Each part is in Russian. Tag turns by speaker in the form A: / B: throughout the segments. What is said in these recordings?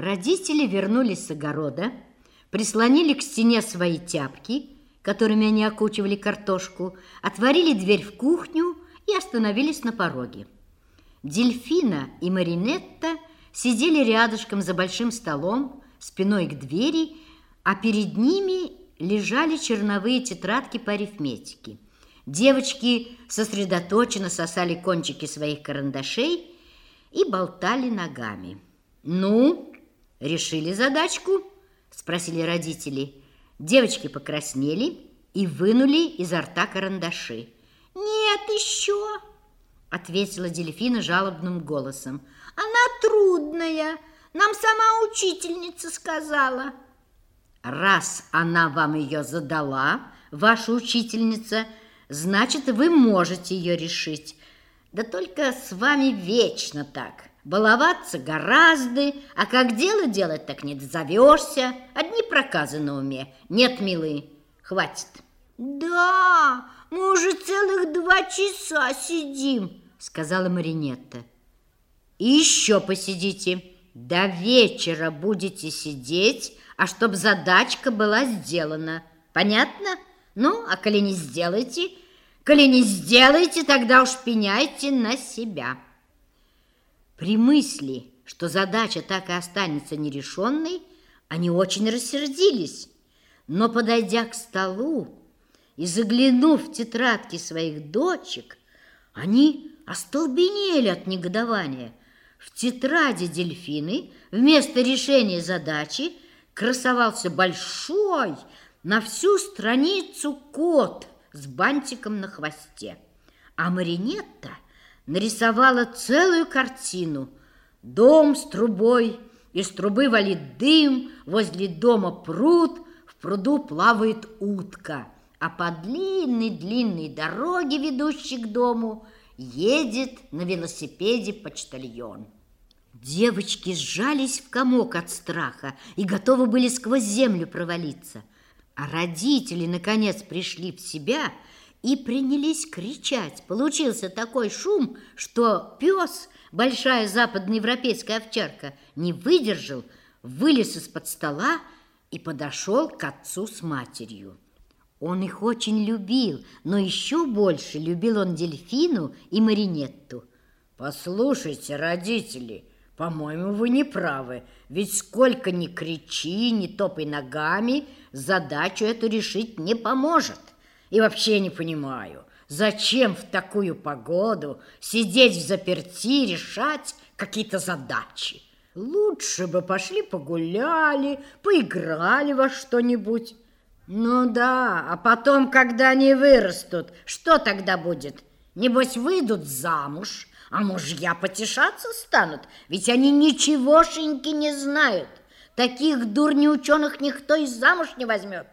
A: Родители вернулись с огорода, прислонили к стене свои тяпки, которыми они окучивали картошку, отворили дверь в кухню и остановились на пороге. Дельфина и Маринетта сидели рядышком за большим столом, спиной к двери, а перед ними лежали черновые тетрадки по арифметике. Девочки сосредоточенно сосали кончики своих карандашей и болтали ногами. «Ну, решили задачку?» – спросили родители. Девочки покраснели и вынули изо рта карандаши.
B: «Нет еще», – ответила Дельфина жалобным голосом. «Она трудная, нам сама учительница сказала».
A: «Раз она вам ее задала, ваша учительница, значит, вы можете ее решить. Да только с вами вечно так. Баловаться гораздо, а как дело делать, так не дозовешься. Одни проказы на уме. Нет, милые, хватит».
B: «Да, мы уже целых 2 часа сидим», — сказала Маринетта.
A: «И еще посидите. До вечера будете сидеть, а чтоб задачка была сделана. Понятно? Ну, а коли не сделаете, тогда уж пеняйте на себя». При мысли, что задача так и останется нерешенной, они очень рассердились. Но, подойдя к столу и заглянув в тетрадки своих дочек, они остолбенели от негодования. В тетради Дельфины вместо решения задачи красовался большой на всю страницу кот с бантиком на хвосте. А Маринетта нарисовала целую картину. Дом с трубой, из трубы валит дым, возле дома пруд, в пруду плавает утка, а по длинной-длинной дороге, ведущей к дому, едет на велосипеде почтальон. Девочки сжались в комок от страха и готовы были сквозь землю провалиться. А родители, наконец, пришли в себя и принялись кричать. Получился такой шум, что пес, большая западноевропейская овчарка, не выдержал, вылез из-под стола и подошел к отцу с матерью. Он их очень любил, но еще больше любил он Дельфину и Маринетту. «Послушайте, родители, по-моему, вы не правы, ведь сколько ни кричи, ни топай ногами, задачу эту решить не поможет. И вообще не понимаю, зачем в такую погоду сидеть взаперти и решать какие-то задачи? Лучше бы пошли погуляли, поиграли во что-нибудь». «Ну да, а потом, когда они вырастут, что тогда будет? Небось, выйдут замуж, а мужья потешаться станут, ведь они ничегошеньки не знают. Таких дурнеученых никто и замуж не возьмет.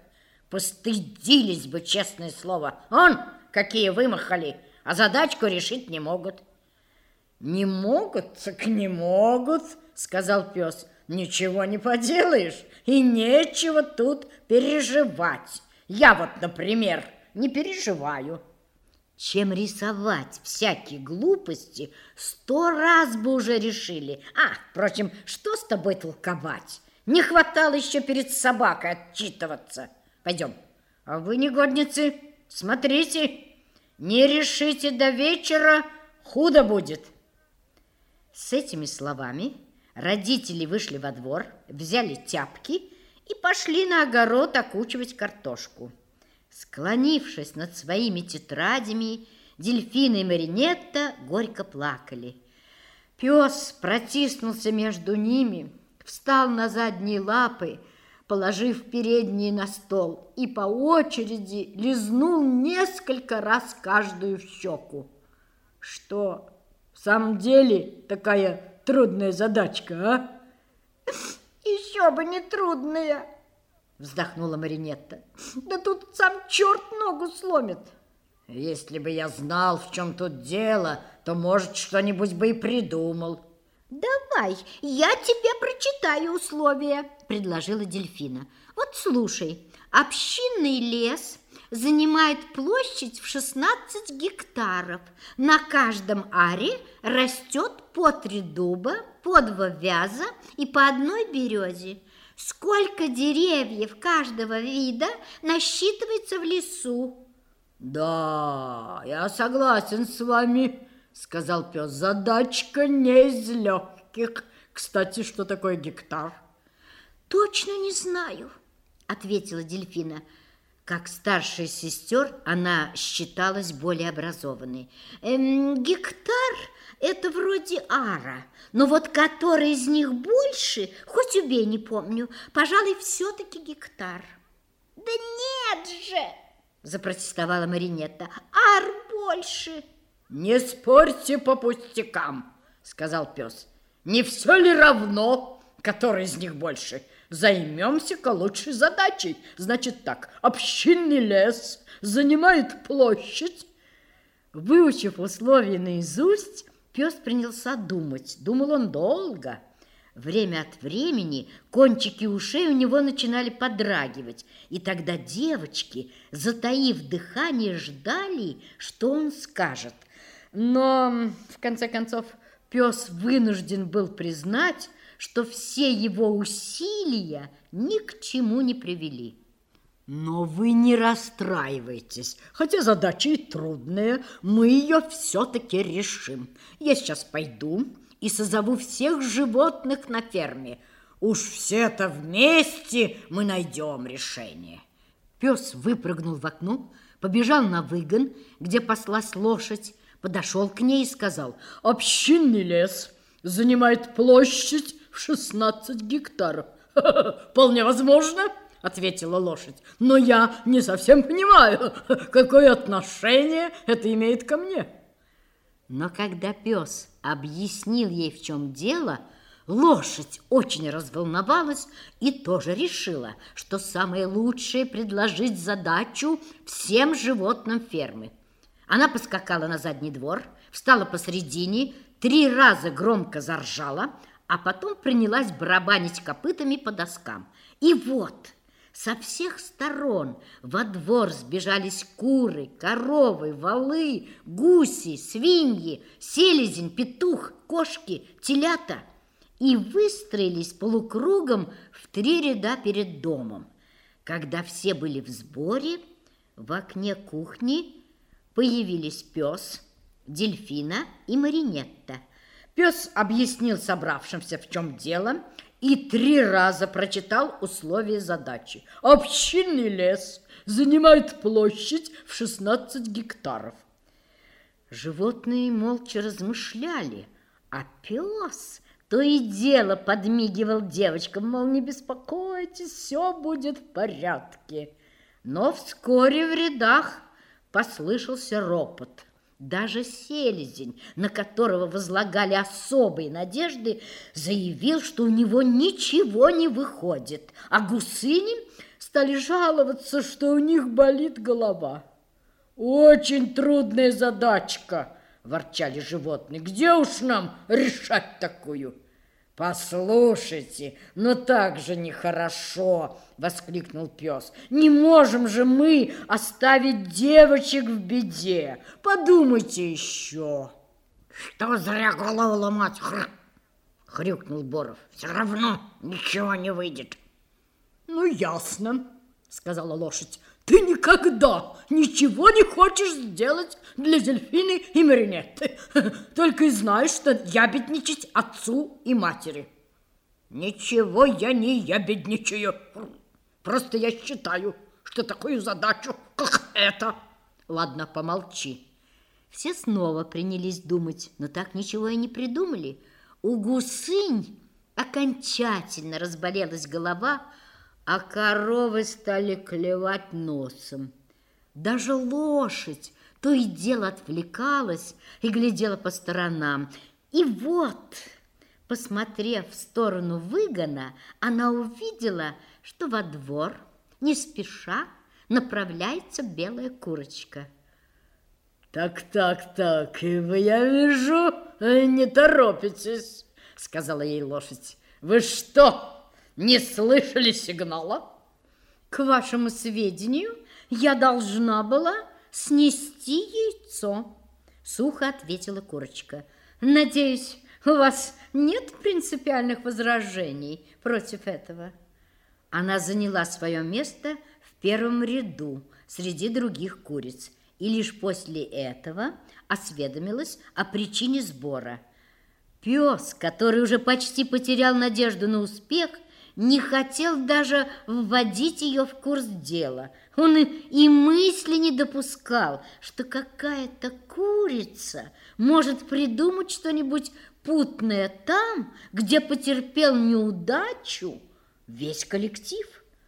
A: Постыдились бы, честное слово. Он, какие вымахали, а задачку решить не могут». «Не могут, так не могут», — сказал пес. «Ничего не поделаешь, и нечего тут переживать. Я вот, например, не переживаю». Чем рисовать всякие глупости, 100 раз бы уже решили. Впрочем, что с тобой толковать? Не хватало еще перед собакой отчитываться. Пойдем. А вы, негодницы, смотрите, не решите до вечера, худо будет. С этими словами родители вышли во двор, взяли тяпки и пошли на огород окучивать картошку. Склонившись над своими тетрадями, Дельфина и Маринетта горько плакали. Пес протиснулся между ними, встал на задние лапы, положив передние на стол, и по очереди лизнул несколько раз каждую в щеку. «Что, в самом деле такая трудная задачка, а?»
B: «Еще бы не трудная», — вздохнула Маринетта. «Да тут сам черт ногу сломит».
A: «Если бы я знал, в чем тут дело, то, может, что-нибудь бы и придумал».
B: «Давай, я тебе прочитаю условия», — предложила Дельфина. «Вот слушай, общинный лес
A: занимает площадь в 16 гектаров. На каждом аре растет по 3 дуба, по 2 вяза и по 1 березе. Сколько деревьев каждого вида насчитывается в лесу?
B: Да, я согласен с вами, сказал пес. Задачка не из легких. Кстати, что такое гектар?
A: Точно не знаю, ответила Дельфина. Как старшая сестер, она считалась более образованной. Гектар – это вроде ара, но вот который из них больше, хоть убей, не помню, пожалуй, все-таки гектар.
B: Да нет же,
A: запротестовала Маринетта, ар больше.
B: Не спорьте по пустякам, сказал пес. Не все ли равно, который из них больше? Займемся-ка лучшей задачей. Значит так, общинный лес занимает площадь.
A: Выучив условия наизусть, пес принялся думать. Думал он долго. Время от времени кончики ушей у него начинали подрагивать, и тогда девочки, затаив дыхание, ждали, что он скажет. Но, в конце концов, пес вынужден был признать, что все его усилия ни к чему не привели.
B: Но вы не расстраивайтесь, хотя задача и трудная, мы ее все-таки решим. Я сейчас пойду и созову всех животных на ферме. Уж все-то вместе мы найдем решение.
A: Пес выпрыгнул в окно, побежал на выгон, где паслась лошадь, подошел к ней и сказал:
B: общинный лес занимает площадь в 16 гектаров. Вполне возможно, ответила лошадь. Но я не совсем понимаю, какое отношение это имеет ко мне.
A: Но когда пес объяснил ей, в чем дело, лошадь очень разволновалась и тоже решила, что самое лучшее предложить задачу всем животным фермы. Она поскакала на задний двор, встала посредине, 3 раза громко заржала, а потом принялась барабанить копытами по доскам. И вот со всех сторон во двор сбежались куры, коровы, волы, гуси, свиньи, селезень, петух, кошки, телята и выстроились полукругом в 3 ряда перед домом. Когда все были в сборе, в окне кухни появились пес, Дельфина и Маринетта. Пес объяснил собравшимся, в чем дело, и 3 раза прочитал условия задачи.
B: Общинный лес занимает площадь в 16 гектаров.
A: Животные молча размышляли, а пес то и дело подмигивал девочкам, мол, не беспокойтесь, все будет в порядке. Но вскоре в рядах послышался ропот. Даже селезень, на которого возлагали особые надежды, заявил, что у него ничего не выходит, а гусыни стали жаловаться, что у них болит голова.
B: «Очень трудная задачка», – ворчали животные. «Где уж нам решать такую?» «Послушайте, но так же нехорошо!» – воскликнул пес. «Не можем же мы оставить девочек в беде! Подумайте еще!»
C: «Что зря голову ломать?» – хрюкнул Боров. «Все равно ничего не выйдет».
B: «Ну, ясно», – сказала лошадь. «Ты никогда ничего не хочешь сделать для Дельфины и Маринетты. Только и знаешь, что ябедничать отцу и матери». «Ничего я не ябедничаю. Просто я считаю, что такую задачу, как эта...»
A: «Ладно, помолчи». Все снова принялись думать, но так ничего и не придумали. У гусынь окончательно разболелась голова, а коровы стали клевать носом. Даже лошадь то и дело отвлекалась и глядела по сторонам. И вот, посмотрев в сторону выгона, она увидела, что во двор не спеша направляется белая курочка.
B: «Так, и вы, я вижу, не торопитесь», — сказала ей лошадь. «Вы что, не слышали сигнала?»
A: «К вашему сведению, я должна была снести яйцо, сухо ответила курочка. Надеюсь, у вас нет принципиальных возражений против этого? Она заняла свое место в первом ряду среди других куриц и лишь после этого осведомилась о причине сбора. Пес, который уже почти потерял надежду на успех, не хотел даже вводить ее в курс дела. Он и мысли не допускал, что какая-то курица может придумать что-нибудь путное там, где потерпел неудачу весь коллектив.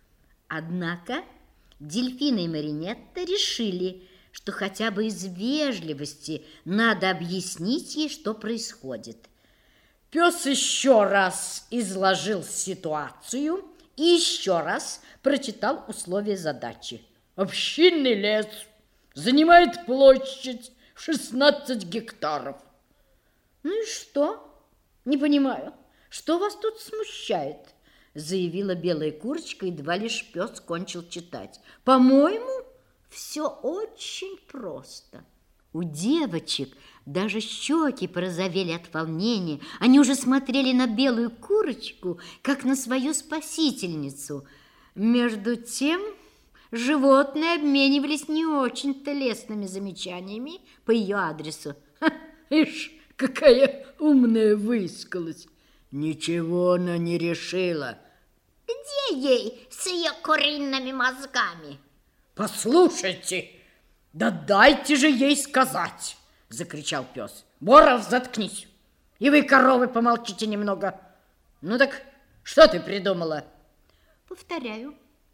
A: Однако Дельфина и Маринетта решили, что хотя бы из вежливости надо объяснить ей, что происходит.
B: Пес еще раз изложил ситуацию и еще раз прочитал условия задачи. Общинный лес занимает площадь в 16 гектаров.
A: Ну и что? Не понимаю, что вас тут смущает? Заявила белая курочка, едва лишь пес кончил читать. По-моему, все очень просто. У девочек даже щеки порозовели от волнения. Они уже смотрели на белую курочку, как на свою спасительницу. Между тем, животные обменивались не очень-то лестными замечаниями по ее адресу.
B: Ишь, какая умная выискалась. Ничего она не решила.
C: Где ей с ее куриными мозгами?
B: Послушайте, да дайте же ей сказать, закричал пес. Боров, заткнись. И вы, коровы, помолчите немного. Ну так, что ты придумала?
A: Повторяю,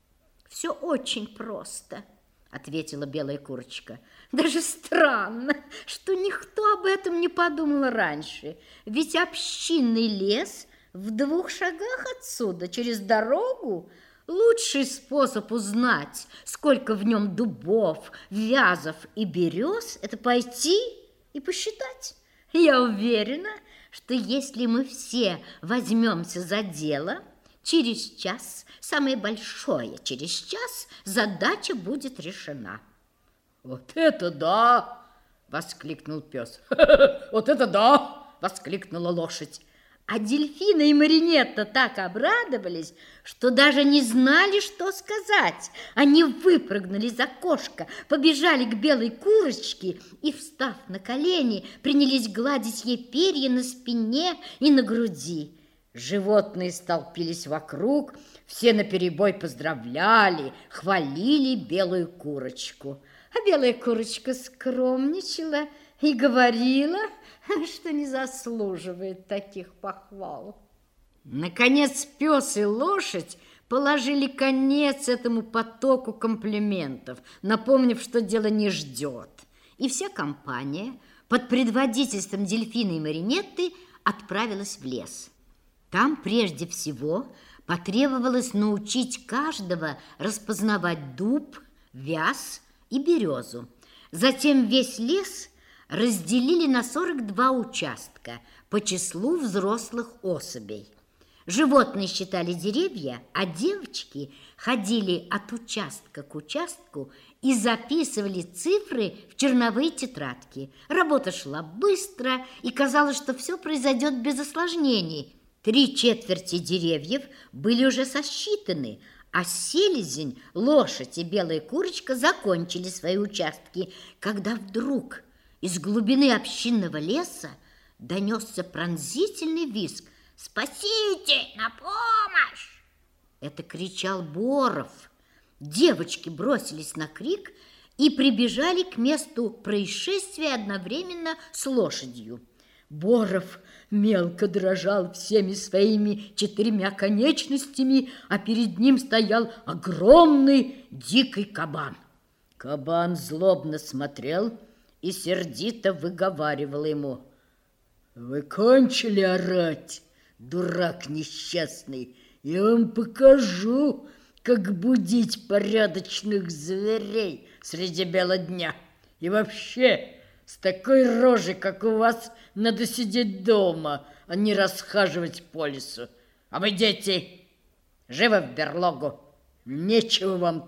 A: все очень просто, ответила белая курочка. Даже странно, что никто об этом не подумал раньше. Ведь общинный лес в 2 шагах отсюда, через дорогу. Лучший способ узнать, сколько в нем дубов, вязов и берез, это пойти и посчитать. Я уверена, что если мы все возьмемся за дело, через час, самое большое через час, задача будет решена.
B: Вот это да! Воскликнул пес. Вот это да! Воскликнула лошадь.
A: А Дельфина и Маринетта так обрадовались, что даже не знали, что сказать. Они выпрыгнули из окошка, побежали к белой курочке и, встав на колени, принялись гладить ей перья на спине и на груди. Животные столпились вокруг, все наперебой поздравляли, хвалили белую курочку. А белая курочка скромничала и говорила, что не заслуживает таких похвал. Наконец пес и лошадь положили конец этому потоку комплиментов, напомнив, что дело не ждет. И вся компания под предводительством Дельфины и Маринетты отправилась в лес. Там прежде всего потребовалось научить каждого распознавать дуб, вяз и березу. Затем весь лес разделили на 42 участка по числу взрослых особей. Животные считали деревья, а девочки ходили от участка к участку и записывали цифры в черновые тетрадки. Работа шла быстро, и казалось, что все произойдет без осложнений. 3/4 деревьев были уже сосчитаны, а селезень, лошадь и белая курочка закончили свои участки, когда вдруг из глубины общинного леса донесся пронзительный визг.
C: Спасите! На помощь!
A: Это кричал Боров. Девочки бросились на крик и прибежали к месту происшествия одновременно с лошадью.
B: Боров мелко дрожал всеми своими 4 конечностями, а перед ним стоял огромный дикий кабан. Кабан злобно смотрел и сердито выговаривал ему: «Вы кончили орать, дурак несчастный? Я вам покажу, как будить порядочных зверей среди бела дня. И вообще, с такой рожей, как у вас, надо сидеть дома, а не расхаживать по лесу. А вы, дети, живо в берлогу. Нечего вам тут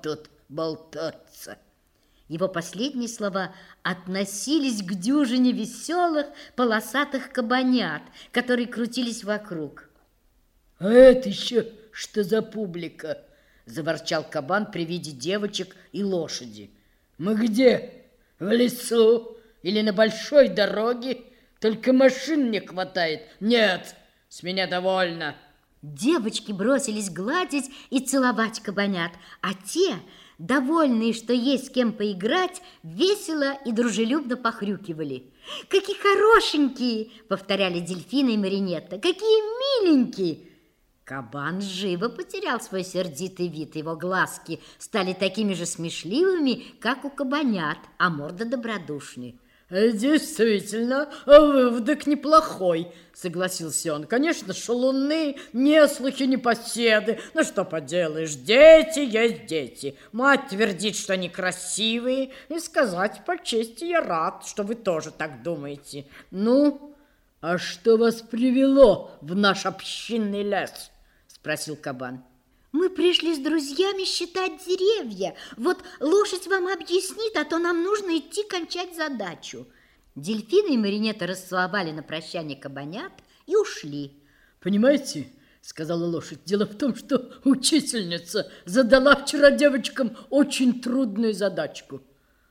B: болтаться.
A: Его последние слова относились к дюжине веселых полосатых кабанят, которые крутились вокруг.
B: «А это еще что за публика?» – заворчал кабан при виде девочек и лошади. «Мы где? В лесу или на большой дороге? Только машин не хватает. Нет, с меня довольно».
A: Девочки бросились гладить и целовать кабанят, а те, довольные, что есть с кем поиграть, весело и дружелюбно похрюкивали. «Какие хорошенькие!» – повторяли Дельфина и Маринетта. «Какие миленькие!» Кабан живо потерял свой сердитый вид. Его глазки стали такими же смешливыми, как у кабанят, а морда добродушной.
B: «Действительно, выводок неплохой», — согласился он. «Конечно, шалуны, неслухи, непоседы. Ну, что поделаешь, дети есть дети. Мать твердит, что они красивые, и сказать по чести я рад, что вы тоже так думаете. Ну, а что вас привело в наш общинный лес?» — спросил кабан.
A: «Мы пришли с друзьями считать деревья. Вот лошадь вам объяснит, а то нам нужно идти кончать задачу». Дельфины и Маринетта расцеловали на прощание кабанят и ушли.
B: «Понимаете, — сказала лошадь, — дело в том, что учительница задала вчера девочкам очень трудную задачку.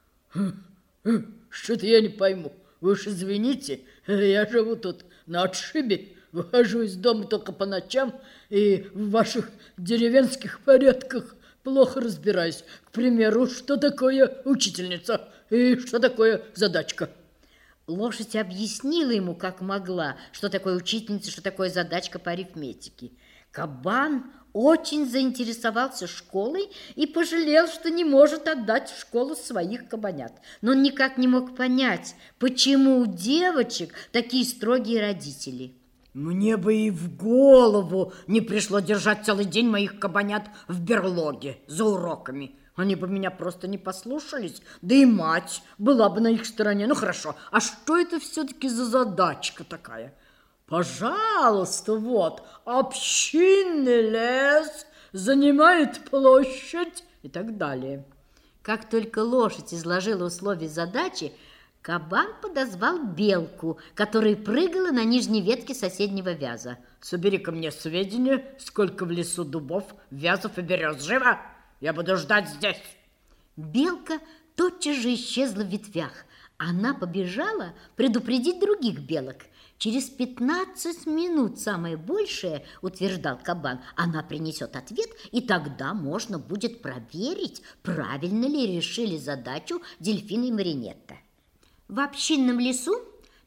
B: Что-то я не пойму. Вы уж извините, я живу тут на отшибе, выхожу из дома только по ночам и в ваших деревенских порядках плохо разбираюсь. К примеру, что такое учительница и что такое задачка».
A: Лошадь объяснила ему, как могла, что такое учительница, что такое задачка по арифметике. Кабан очень заинтересовался школой и пожалел, что не может отдать в школу своих кабанят. Но он никак не мог понять, почему у девочек такие строгие родители.
B: «Мне бы и в голову не пришло держать целый день моих кабанят в берлоге за уроками. Они бы меня просто не послушались, да и мать была бы на их стороне. Ну хорошо, а что это все-таки за задачка такая? Пожалуйста, вот, общинный лес занимает площадь» и так далее.
A: Как только лошадь изложила условия задачи, кабан подозвал белку, которая прыгала на нижней ветке соседнего вяза.
B: «Собери-ка мне сведения, сколько в лесу дубов, вязов и берез. Живо! Я буду ждать здесь».
A: Белка тотчас же исчезла в ветвях. Она побежала предупредить других белок. Через 15 минут, самое большее, утверждал кабан, она принесет ответ, и тогда можно будет проверить, правильно ли решили задачу Дельфина и Маринетта. В общинном лесу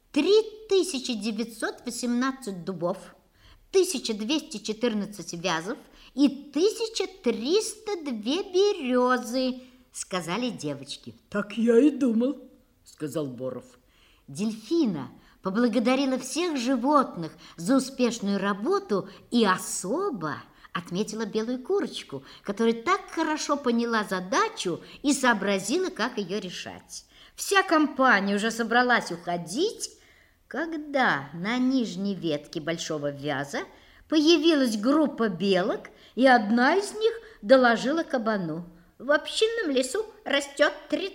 A: 3918 дубов, 1214 вязов и 1302 березы, сказали девочки.
B: «Так я и думал», сказал Боров.
A: Дельфина поблагодарила всех животных за успешную работу и особо отметила белую курочку, которая так хорошо поняла задачу и сообразила, как ее решать. Вся компания уже собралась уходить, когда на нижней ветке большого вяза появилась группа белок, и одна из них доложила кабану: в общинном лесу растет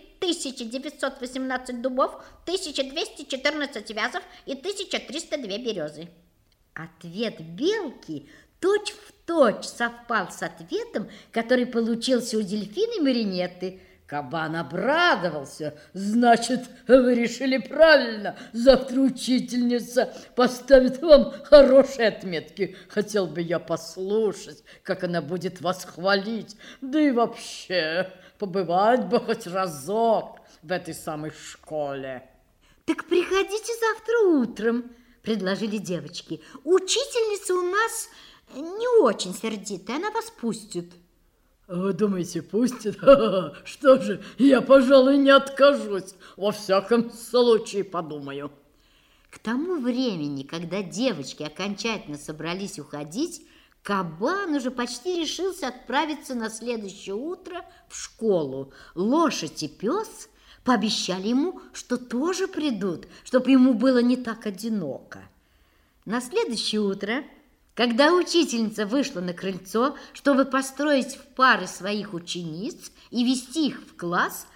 A: 3918 дубов, 1214 вязов и 1302 березы. Ответ белки точь-в-точь совпал с ответом, который получился у Дельфина и Маринетты.
B: Кабан обрадовался. Значит, вы решили правильно. Завтра учительница поставит вам хорошие отметки. Хотел бы я послушать, как она будет вас хвалить. Да и вообще, побывать бы хоть разок в этой самой школе.
A: Так приходите завтра утром, предложили девочки. Учительница у нас не очень сердитая, она вас пустит.
B: Вы думаете, пустит? Что же, я, пожалуй, не откажусь. Во всяком случае, подумаю.
A: К тому времени, когда девочки окончательно собрались уходить, кабан уже почти решился отправиться на следующее утро в школу. Лошадь и пес пообещали ему, что тоже придут, чтобы ему было не так одиноко. На следующее утро Когда учительница вышла на крыльцо, чтобы построить в пары своих учениц и вести их в класс,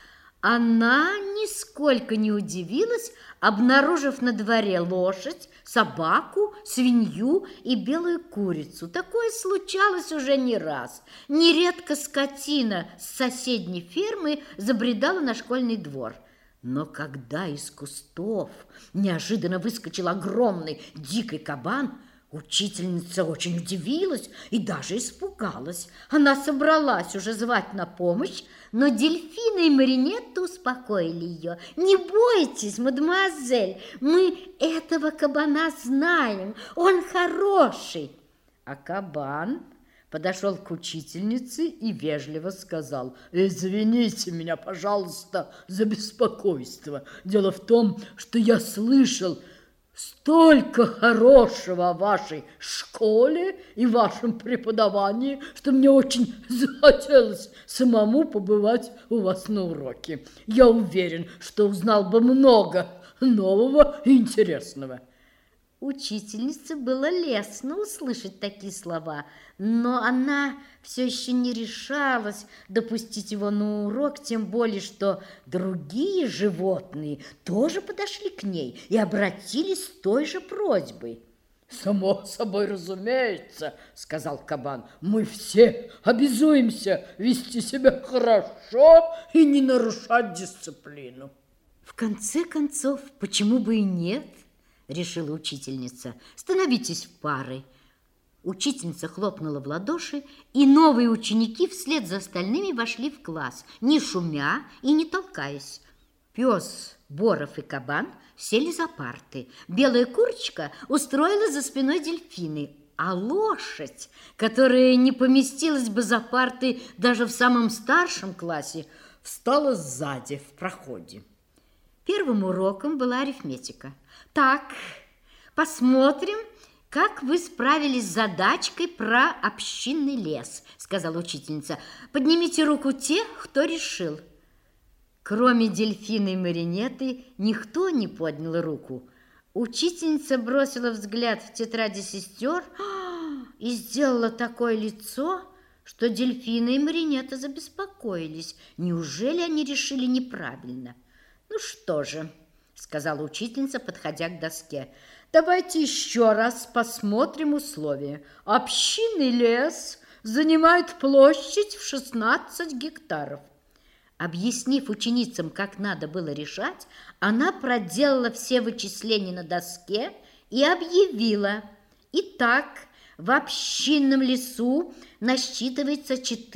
A: она нисколько не удивилась, обнаружив на дворе лошадь, собаку, свинью и белую курицу. Такое случалось уже не раз. Нередко скотина с соседней фермы забредала на школьный двор. Но когда из кустов неожиданно выскочил огромный дикий кабан, учительница очень удивилась и даже испугалась. Она собралась уже звать на помощь, но Дельфина и Маринетта успокоили ее. «Не бойтесь, мадемуазель, мы этого кабана знаем, он хороший». А кабан подошел к учительнице и вежливо сказал: «Извините меня, пожалуйста, за беспокойство. Дело в том, что я слышал столько хорошего о вашей школе и вашем преподавании, что мне очень захотелось самому побывать у вас на уроке. Я уверен, что узнал бы много нового и интересного». Учительнице было лестно услышать такие слова, но она все еще не решалась допустить его на урок, тем более, что другие животные тоже подошли к ней и обратились с той же просьбой.
B: «Само собой разумеется, — сказал кабан, — мы все обязуемся вести себя хорошо и не нарушать дисциплину».
A: В конце концов, почему бы и нет? Решила учительница. «Становитесь в пары». Учительница хлопнула в ладоши, и новые ученики вслед за остальными вошли в класс, не шумя и не толкаясь. Пес, Боров и кабан сели за парты. Белая курочка устроилась за спиной Дельфины, а лошадь, которая не поместилась бы за парты даже в самом старшем классе, встала сзади в проходе. Первым уроком была арифметика. «Так, посмотрим, как вы справились с задачкой про общинный лес», сказала учительница. «Поднимите руку те, кто решил». Кроме Дельфины и Маринетты, никто не поднял руку. Учительница бросила взгляд в тетради сестер и сделала такое лицо, что Дельфина и Маринетта забеспокоились. Неужели они решили неправильно? «Ну что же», — сказала учительница, подходя к доске, «давайте еще раз посмотрим условия. Общинный лес занимает площадь в 16 гектаров». Объяснив ученицам, как надо было решать, она проделала все вычисления на доске и объявила: «Итак, в общинном лесу насчитывается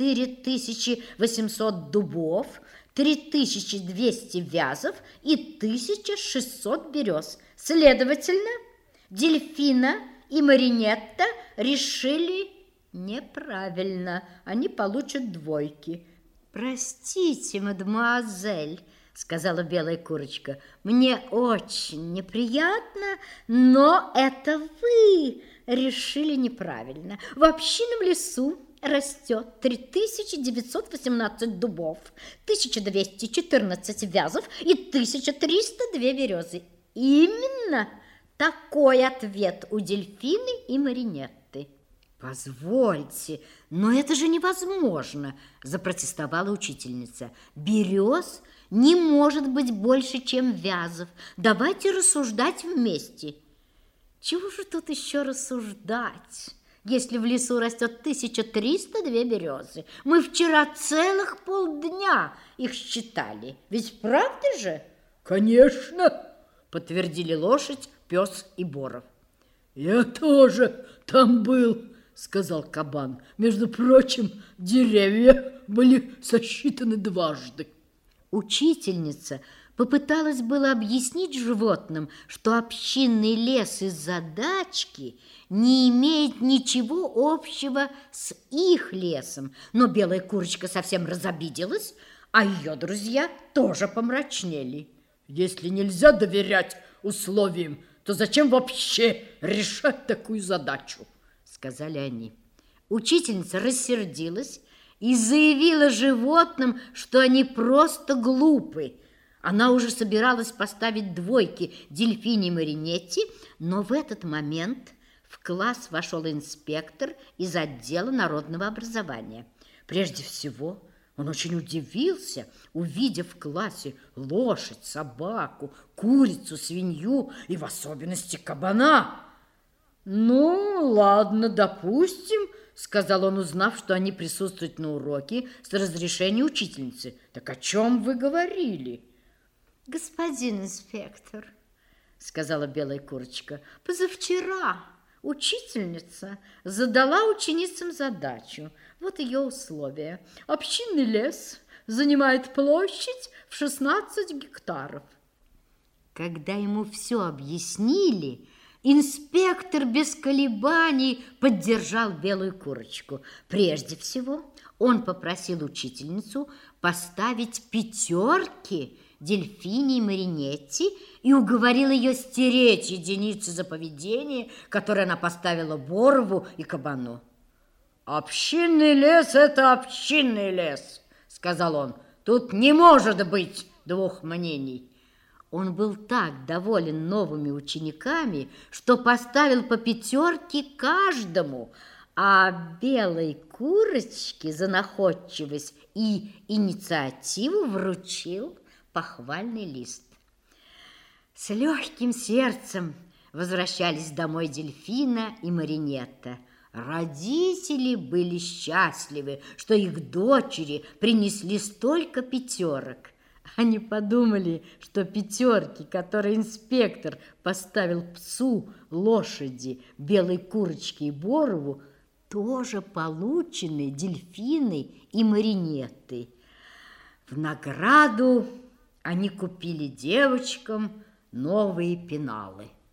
A: 4800 дубов, 3200 вязов и 1600 берез. Следовательно, Дельфина и Маринетта решили неправильно. Они получат двойки». «Простите, мадемуазель», — сказала белая курочка, «мне очень неприятно, но это вы решили неправильно. В общинном лесу растет 3918 дубов, 1214 вязов и 1302 березы. Именно такой ответ у Дельфины и Маринетты. «Позвольте, но это же невозможно», – запротестовала учительница. «Берез не может быть больше, чем вязов. Давайте рассуждать вместе». «Чего же тут еще рассуждать, если в лесу растет 1302 березы? Мы вчера целых полдня их считали. Ведь правда же?»
B: «Конечно», –
A: подтвердили лошадь, пес и Боров.
B: «Я тоже там был», — сказал кабан. «Между прочим, деревья были сосчитаны дважды».
A: Учительница попыталась было объяснить животным, что общинный лес из задачки не имеет ничего общего с их лесом, но белая курочка совсем разобиделась, а ее друзья тоже помрачнели.
B: «Если нельзя доверять условиям, то зачем вообще решать такую задачу?» —
A: сказали они. Учительница рассердилась и заявила животным, что они просто глупы. Она уже собиралась поставить двойки Дельфине и Маринетте, но в этот момент в В класс вошел инспектор из отдела народного образования. Прежде всего, он очень удивился, увидев в классе лошадь, собаку, курицу, свинью и в особенности кабана.
B: «Ну, ладно, допустим», — сказал он, узнав, что они присутствуют на уроке с разрешения учительницы. «Так о чем вы говорили?»
A: «Господин инспектор», — сказала белая курочка, «позавчера учительница задала ученицам задачу. Вот ее условия. Общинный лес занимает площадь в 16 гектаров». Когда ему все объяснили, инспектор без колебаний поддержал белую курочку. Прежде всего, он попросил учительницу поставить 5 Дельфине и Маринетте и уговорил ее стереть единицы за поведение, которые она поставила Борову и Кабану.
B: «Общинный лес – это общинный лес», – сказал он. «Тут не может быть двух мнений».
A: Он был так доволен новыми учениками, что поставил по 5 каждому, а белой курочке за находчивость и инициативу вручил похвальный лист. С легким сердцем возвращались домой Дельфина и Маринетта. Родители были счастливы, что их дочери принесли столько 5. Они подумали, что 5, которые инспектор поставил псу, лошади, белой курочке и Борову, тоже получены Дельфиной и Маринеттой. В награду они купили девочкам новые пеналы.